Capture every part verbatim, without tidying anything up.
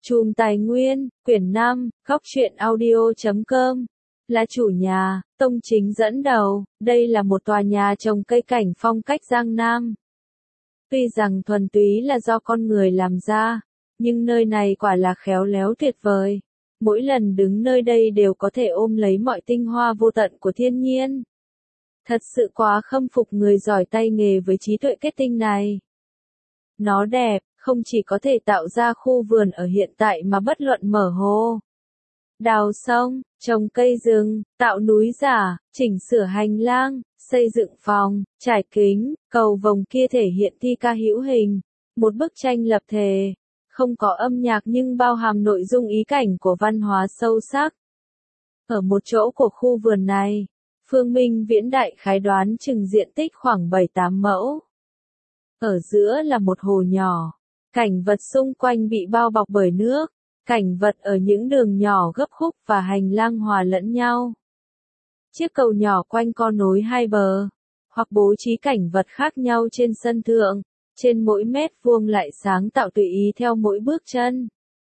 Chùm Tài Nguyên, quyển năm, góc truyện audio chấm com. Là chủ nhà, Tông Chính dẫn đầu, đây là một tòa nhà trồng cây cảnh phong cách Giang Nam. Tuy rằng thuần túy là do con người làm ra, nhưng nơi này quả là khéo léo tuyệt vời. Mỗi lần đứng nơi đây đều có thể ôm lấy mọi tinh hoa vô tận của thiên nhiên. Thật sự quá khâm phục người giỏi tay nghề với trí tuệ kết tinh này. Nó đẹp, không chỉ có thể tạo ra khu vườn ở hiện tại mà bất luận mở hồ, đào sông, trồng cây rừng, tạo núi giả, chỉnh sửa hành lang, xây dựng phòng, trải kính, cầu vồng kia thể hiện thi ca hữu hình, một bức tranh lập thể, không có âm nhạc nhưng bao hàm nội dung ý cảnh của văn hóa sâu sắc. Ở một chỗ của khu vườn này, Phương Minh Viễn đại khái đoán chừng diện tích khoảng bảy tám mẫu. Ở giữa là một hồ nhỏ, cảnh vật xung quanh bị bao bọc bởi nước, cảnh vật ở những đường nhỏ gấp khúc và hành lang hòa lẫn nhau. Chiếc cầu nhỏ quanh co nối hai bờ, hoặc bố trí cảnh vật khác nhau trên sân thượng, trên mỗi mét vuông lại sáng tạo tùy ý theo mỗi bước chân.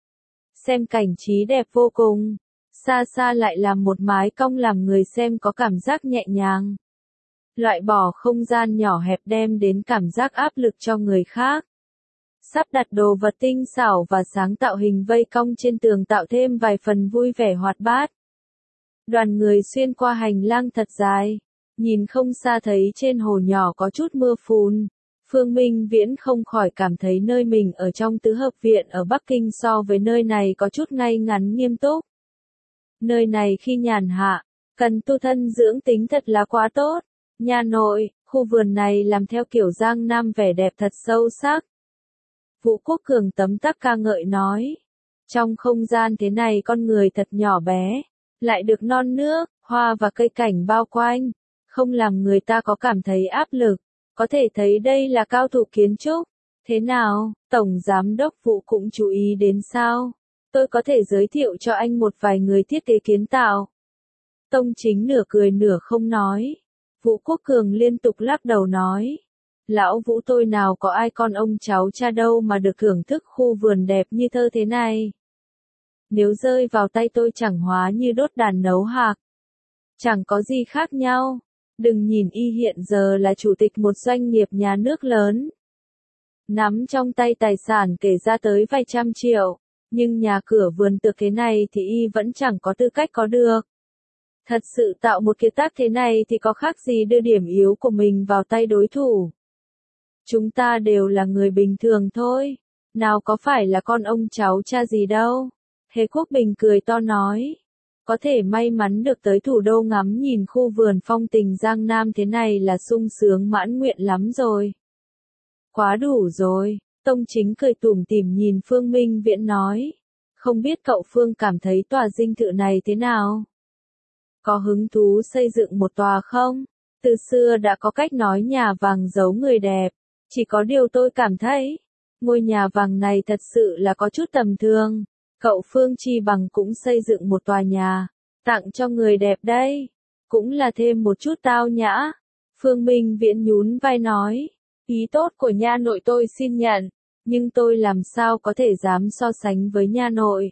Xem cảnh trí đẹp vô cùng, xa xa lại làm một mái cong làm người xem có cảm giác nhẹ nhàng. Loại bỏ không gian nhỏ hẹp đem đến cảm giác áp lực cho người khác. Sắp đặt đồ vật tinh xảo và sáng tạo hình vây cong trên tường tạo thêm vài phần vui vẻ hoạt bát. Đoàn người xuyên qua hành lang thật dài, nhìn không xa thấy trên hồ nhỏ có chút mưa phùn. Phương Minh Viễn không khỏi cảm thấy nơi mình ở trong tứ hợp viện ở Bắc Kinh so với nơi này có chút ngay ngắn nghiêm túc. Nơi này khi nhàn hạ, cần tu thân dưỡng tính thật là quá tốt. Nhà nội, khu vườn này làm theo kiểu Giang Nam vẻ đẹp thật sâu sắc. Vũ Quốc Cường tấm tắc ca ngợi nói. Trong không gian thế này con người thật nhỏ bé, lại được non nước, hoa và cây cảnh bao quanh, không làm người ta có cảm thấy áp lực, có thể thấy đây là cao thủ kiến trúc. Thế nào, Tổng Giám đốc Vũ cũng chú ý đến sao? Tôi có thể giới thiệu cho anh một vài người thiết kế kiến tạo. Tông Chính nửa cười nửa không nói. Vũ Quốc Cường liên tục lắc đầu nói. Lão Vũ tôi nào có ai con ông cháu cha đâu mà được thưởng thức khu vườn đẹp như thơ thế này. Nếu rơi vào tay tôi chẳng hóa như đốt đàn nấu hạc. Chẳng có gì khác nhau. Đừng nhìn y hiện giờ là chủ tịch một doanh nghiệp nhà nước lớn. Nắm trong tay tài sản kể ra tới vài trăm triệu. Nhưng nhà cửa vườn tược thế này thì y vẫn chẳng có tư cách có được. Thật sự tạo một kiệt tác thế này thì có khác gì đưa điểm yếu của mình vào tay đối thủ. Chúng ta đều là người bình thường thôi, nào có phải là con ông cháu cha gì đâu. Hề Quốc Bình cười to nói, có thể may mắn được tới thủ đô ngắm nhìn khu vườn phong tình Giang Nam thế này là sung sướng mãn nguyện lắm rồi. Quá đủ rồi, Tông Chính cười tủm tỉm nhìn Phương Minh Viễn nói, không biết cậu Phương cảm thấy tòa dinh thự này thế nào? Có hứng thú xây dựng một tòa không? Từ xưa đã có cách nói nhà vàng giấu người đẹp. Chỉ có điều tôi cảm thấy, ngôi nhà vàng này thật sự là có chút tầm thường. Cậu Phương chi bằng cũng xây dựng một tòa nhà, tặng cho người đẹp đây. Cũng là thêm một chút tao nhã. Phương Minh Viễn nhún vai nói, ý tốt của nha nội tôi xin nhận, nhưng tôi làm sao có thể dám so sánh với nha nội.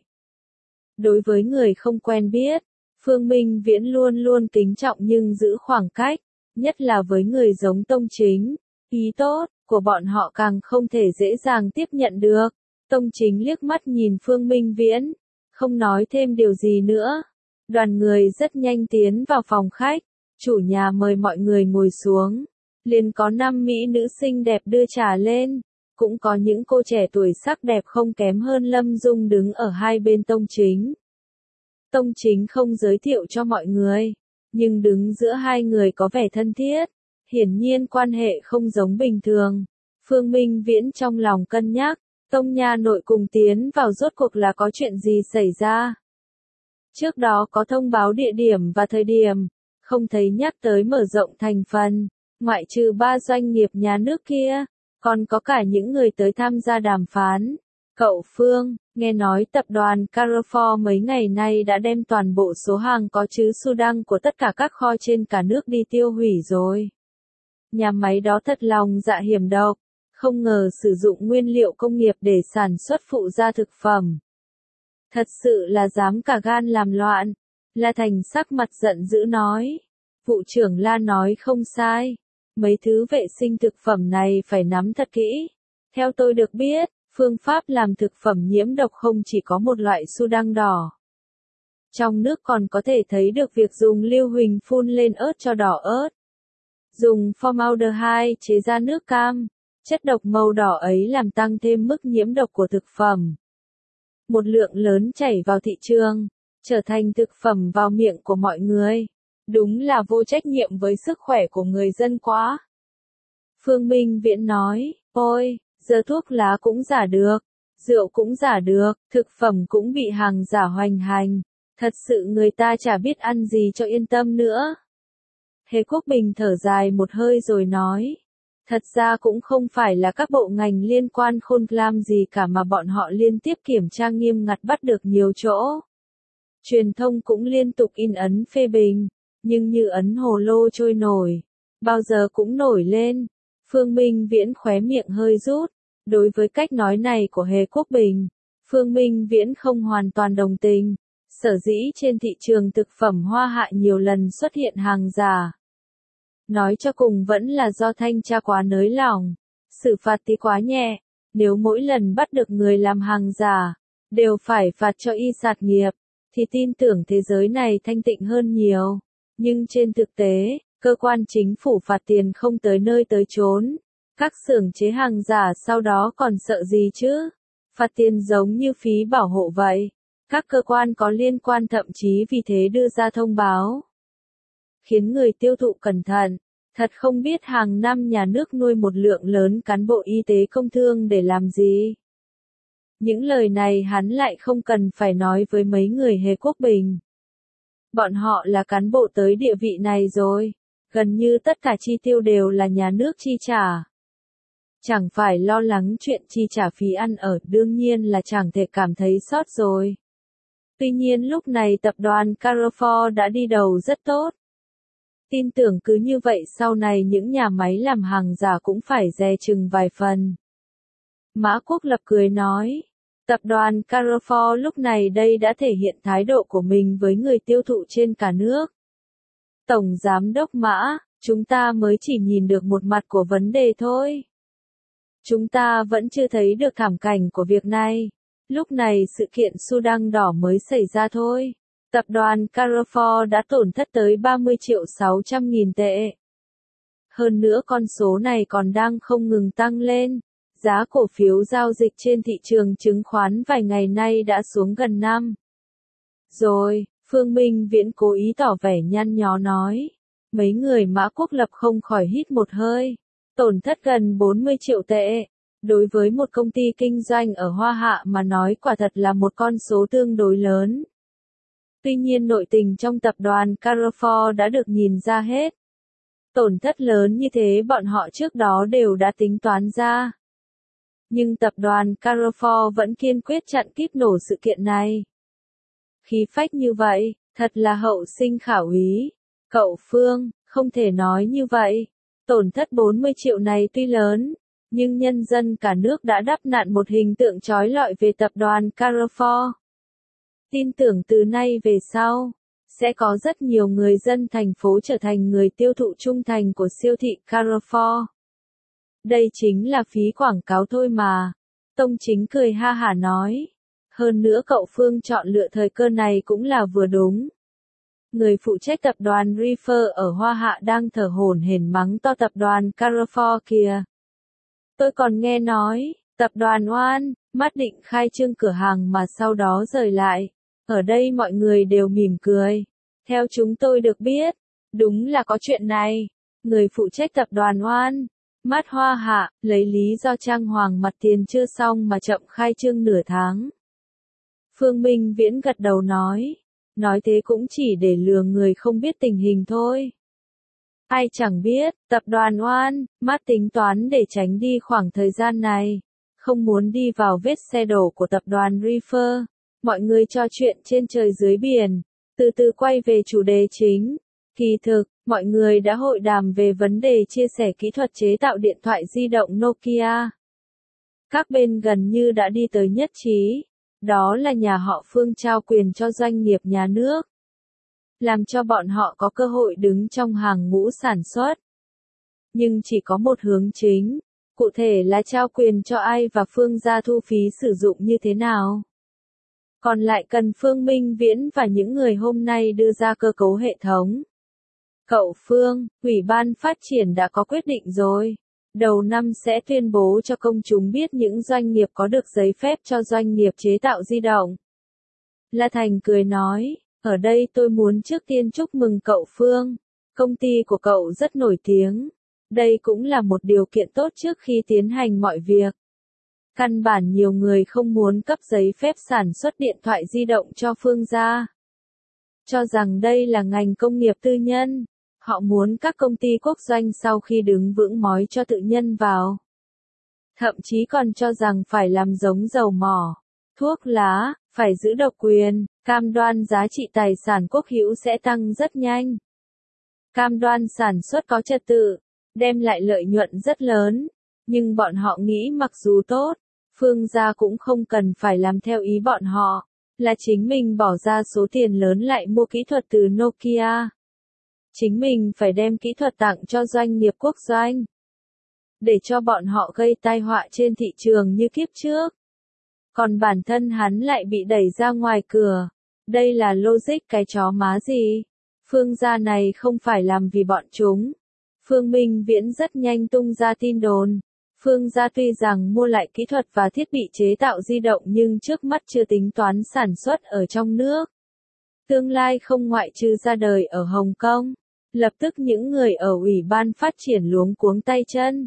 Đối với người không quen biết, Phương Minh Viễn luôn luôn kính trọng nhưng giữ khoảng cách, nhất là với người giống Tông Chính. Ý tốt của bọn họ càng không thể dễ dàng tiếp nhận được. Tông Chính liếc mắt nhìn Phương Minh Viễn, không nói thêm điều gì nữa. Đoàn người rất nhanh tiến vào phòng khách, chủ nhà mời mọi người ngồi xuống. Liền có năm mỹ nữ xinh đẹp đưa trà lên, cũng có những cô trẻ tuổi sắc đẹp không kém hơn Lâm Dung đứng ở hai bên Tông Chính. Tông Chính không giới thiệu cho mọi người, nhưng đứng giữa hai người có vẻ thân thiết. Hiển nhiên quan hệ không giống bình thường. Phương Minh Viễn trong lòng cân nhắc, Tông nhà nội cùng tiến vào rốt cuộc là có chuyện gì xảy ra. Trước đó có thông báo địa điểm và thời điểm, không thấy nhắc tới mở rộng thành phần, ngoại trừ ba doanh nghiệp nhà nước kia, còn có cả những người tới tham gia đàm phán. Cậu Phương, nghe nói tập đoàn Carrefour mấy ngày nay đã đem toàn bộ số hàng có chữ Sudan của tất cả các kho trên cả nước đi tiêu hủy rồi. Nhà máy đó thật lòng dạ hiểm độc, không ngờ sử dụng nguyên liệu công nghiệp để sản xuất phụ gia thực phẩm. Thật sự là dám cả gan làm loạn. La Thành sắc mặt giận dữ nói. Vụ trưởng La nói không sai. Mấy thứ vệ sinh thực phẩm này phải nắm thật kỹ. Theo tôi được biết, phương pháp làm thực phẩm nhiễm độc không chỉ có một loại su đăng đỏ. Trong nước còn có thể thấy được việc dùng lưu huỳnh phun lên ớt cho đỏ ớt. Dùng formaldehyde chế ra nước cam. Chất độc màu đỏ ấy làm tăng thêm mức nhiễm độc của thực phẩm. Một lượng lớn chảy vào thị trường, trở thành thực phẩm vào miệng của mọi người. Đúng là vô trách nhiệm với sức khỏe của người dân quá. Phương Minh Viễn nói, ôi, giờ thuốc lá cũng giả được, rượu cũng giả được, thực phẩm cũng bị hàng giả hoành hành. Thật sự người ta chả biết ăn gì cho yên tâm nữa. Hề Quốc Bình thở dài một hơi rồi nói. Thật ra cũng không phải là các bộ ngành liên quan khôn làm gì cả mà bọn họ liên tiếp kiểm tra nghiêm ngặt bắt được nhiều chỗ. Truyền thông cũng liên tục in ấn phê bình, nhưng như ấn hồ lô trôi nổi, bao giờ cũng nổi lên. Phương Minh Viễn khóe miệng hơi rút. Đối với cách nói này của Hề Quốc Bình, Phương Minh Viễn không hoàn toàn đồng tình. Sở dĩ trên thị trường thực phẩm Hoa Hạ nhiều lần xuất hiện hàng giả. Nói cho cùng vẫn là do thanh tra quá nới lỏng, xử phạt tí quá nhẹ. Nếu mỗi lần bắt được người làm hàng giả, đều phải phạt cho y sạt nghiệp, thì tin tưởng thế giới này thanh tịnh hơn nhiều. Nhưng trên thực tế, cơ quan chính phủ phạt tiền không tới nơi tới chốn. Các xưởng chế hàng giả sau đó còn sợ gì chứ? Phạt tiền giống như phí bảo hộ vậy. Các cơ quan có liên quan thậm chí vì thế đưa ra thông báo. Khiến người tiêu thụ cẩn thận. Thật không biết hàng năm nhà nước nuôi một lượng lớn cán bộ y tế công thương để làm gì. Những lời này hắn lại không cần phải nói với mấy người Hề Quốc Bình. Bọn họ là cán bộ tới địa vị này rồi. Gần như tất cả chi tiêu đều là nhà nước chi trả. Chẳng phải lo lắng chuyện chi trả phí ăn ở, đương nhiên là chẳng thể cảm thấy sót rồi. Tuy nhiên lúc này tập đoàn Carrefour đã đi đầu rất tốt. Tin tưởng cứ như vậy sau này những nhà máy làm hàng giả cũng phải dè chừng vài phần. Mã Quốc Lập cười nói, tập đoàn Carrefour lúc này đây đã thể hiện thái độ của mình với người tiêu thụ trên cả nước. Tổng Giám đốc Mã, chúng ta mới chỉ nhìn được một mặt của vấn đề thôi. Chúng ta vẫn chưa thấy được thảm cảnh của việc này. Lúc này sự kiện su đăng đỏ mới xảy ra thôi. Tập đoàn Carrefour đã tổn thất tới ba mươi triệu sáu trăm nghìn tệ. Hơn nữa con số này còn đang không ngừng tăng lên. Giá cổ phiếu giao dịch trên thị trường chứng khoán vài ngày nay đã xuống gần năm. Rồi, Phương Minh Viễn cố ý tỏ vẻ nhăn nhó nói. Mấy người Mã Quốc Lập không khỏi hít một hơi. Tổn thất gần bốn mươi triệu tệ. Đối với một công ty kinh doanh ở Hoa Hạ mà nói quả thật là một con số tương đối lớn. Tuy nhiên nội tình trong tập đoàn Carrefour đã được nhìn ra hết. Tổn thất lớn như thế bọn họ trước đó đều đã tính toán ra. Nhưng tập đoàn Carrefour vẫn kiên quyết chặn kíp nổ sự kiện này. Khí phách như vậy, thật là hậu sinh khả úy. Cậu Phương, không thể nói như vậy. Tổn thất bốn mươi triệu này tuy lớn, nhưng nhân dân cả nước đã đắp nặn một hình tượng chói lọi về tập đoàn Carrefour. Tin tưởng từ nay về sau, sẽ có rất nhiều người dân thành phố trở thành người tiêu thụ trung thành của siêu thị Carrefour. Đây chính là phí quảng cáo thôi mà. Tông Chính cười ha hả nói. Hơn nữa cậu Phương chọn lựa thời cơ này cũng là vừa đúng. Người phụ trách tập đoàn Reefer ở Hoa Hạ đang thở hổn hển mắng to tập đoàn Carrefour kìa. Tôi còn nghe nói, tập đoàn Oan, mắt định khai trương cửa hàng mà sau đó rời lại. Ở đây mọi người đều mỉm cười. Theo chúng tôi được biết, đúng là có chuyện này. Người phụ trách tập đoàn Oan, mắt Hoa Hạ, lấy lý do trang hoàng mặt tiền chưa xong mà chậm khai trương nửa tháng. Phương Minh Viễn gật đầu nói. Nói thế cũng chỉ để lừa người không biết tình hình thôi. Ai chẳng biết, tập đoàn Oan, mắt tính toán để tránh đi khoảng thời gian này. Không muốn đi vào vết xe đổ của tập đoàn Reefer. Mọi người trò chuyện trên trời dưới biển. Từ từ quay về chủ đề chính. Kỳ thực, mọi người đã hội đàm về vấn đề chia sẻ kỹ thuật chế tạo điện thoại di động Nokia. Các bên gần như đã đi tới nhất trí. Đó là nhà họ Phương trao quyền cho doanh nghiệp nhà nước, làm cho bọn họ có cơ hội đứng trong hàng ngũ sản xuất. Nhưng chỉ có một hướng chính, cụ thể là trao quyền cho ai và Phương gia thu phí sử dụng như thế nào. Còn lại cần Phương Minh Viễn và những người hôm nay đưa ra cơ cấu hệ thống. Cậu Phương, Ủy ban phát triển đã có quyết định rồi. Đầu năm sẽ tuyên bố cho công chúng biết những doanh nghiệp có được giấy phép cho doanh nghiệp chế tạo di động. La Thành cười nói, ở đây tôi muốn trước tiên chúc mừng cậu Phương. Công ty của cậu rất nổi tiếng. Đây cũng là một điều kiện tốt trước khi tiến hành mọi việc. Căn bản nhiều người không muốn cấp giấy phép sản xuất điện thoại di động cho Phương gia. Cho rằng đây là ngành công nghiệp tư nhân. Họ muốn các công ty quốc doanh sau khi đứng vững mói cho tự nhân vào. Thậm chí còn cho rằng phải làm giống dầu mỏ, thuốc lá, phải giữ độc quyền, cam đoan giá trị tài sản quốc hữu sẽ tăng rất nhanh. Cam đoan sản xuất có trật tự, đem lại lợi nhuận rất lớn. Nhưng bọn họ nghĩ mặc dù tốt, Phương gia cũng không cần phải làm theo ý bọn họ, là chính mình bỏ ra số tiền lớn lại mua kỹ thuật từ Nokia. Chính mình phải đem kỹ thuật tặng cho doanh nghiệp quốc doanh. Để cho bọn họ gây tai họa trên thị trường như kiếp trước. Còn bản thân hắn lại bị đẩy ra ngoài cửa. Đây là logic cái chó má gì? Phương gia này không phải làm vì bọn chúng. Phương Minh Viễn rất nhanh tung ra tin đồn. Phương gia tuy rằng mua lại kỹ thuật và thiết bị chế tạo di động nhưng trước mắt chưa tính toán sản xuất ở trong nước. Tương lai không ngoại trừ ra đời ở Hồng Kông. Lập tức những người ở Ủy ban phát triển luống cuống tay chân.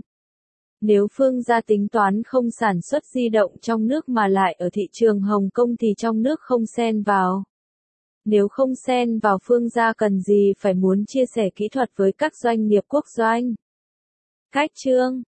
Nếu Phương gia tính toán không sản xuất di động trong nước mà lại ở thị trường Hồng Kông thì trong nước không xen vào. Nếu không xen vào Phương gia cần gì phải muốn chia sẻ kỹ thuật với các doanh nghiệp quốc doanh. Cách chương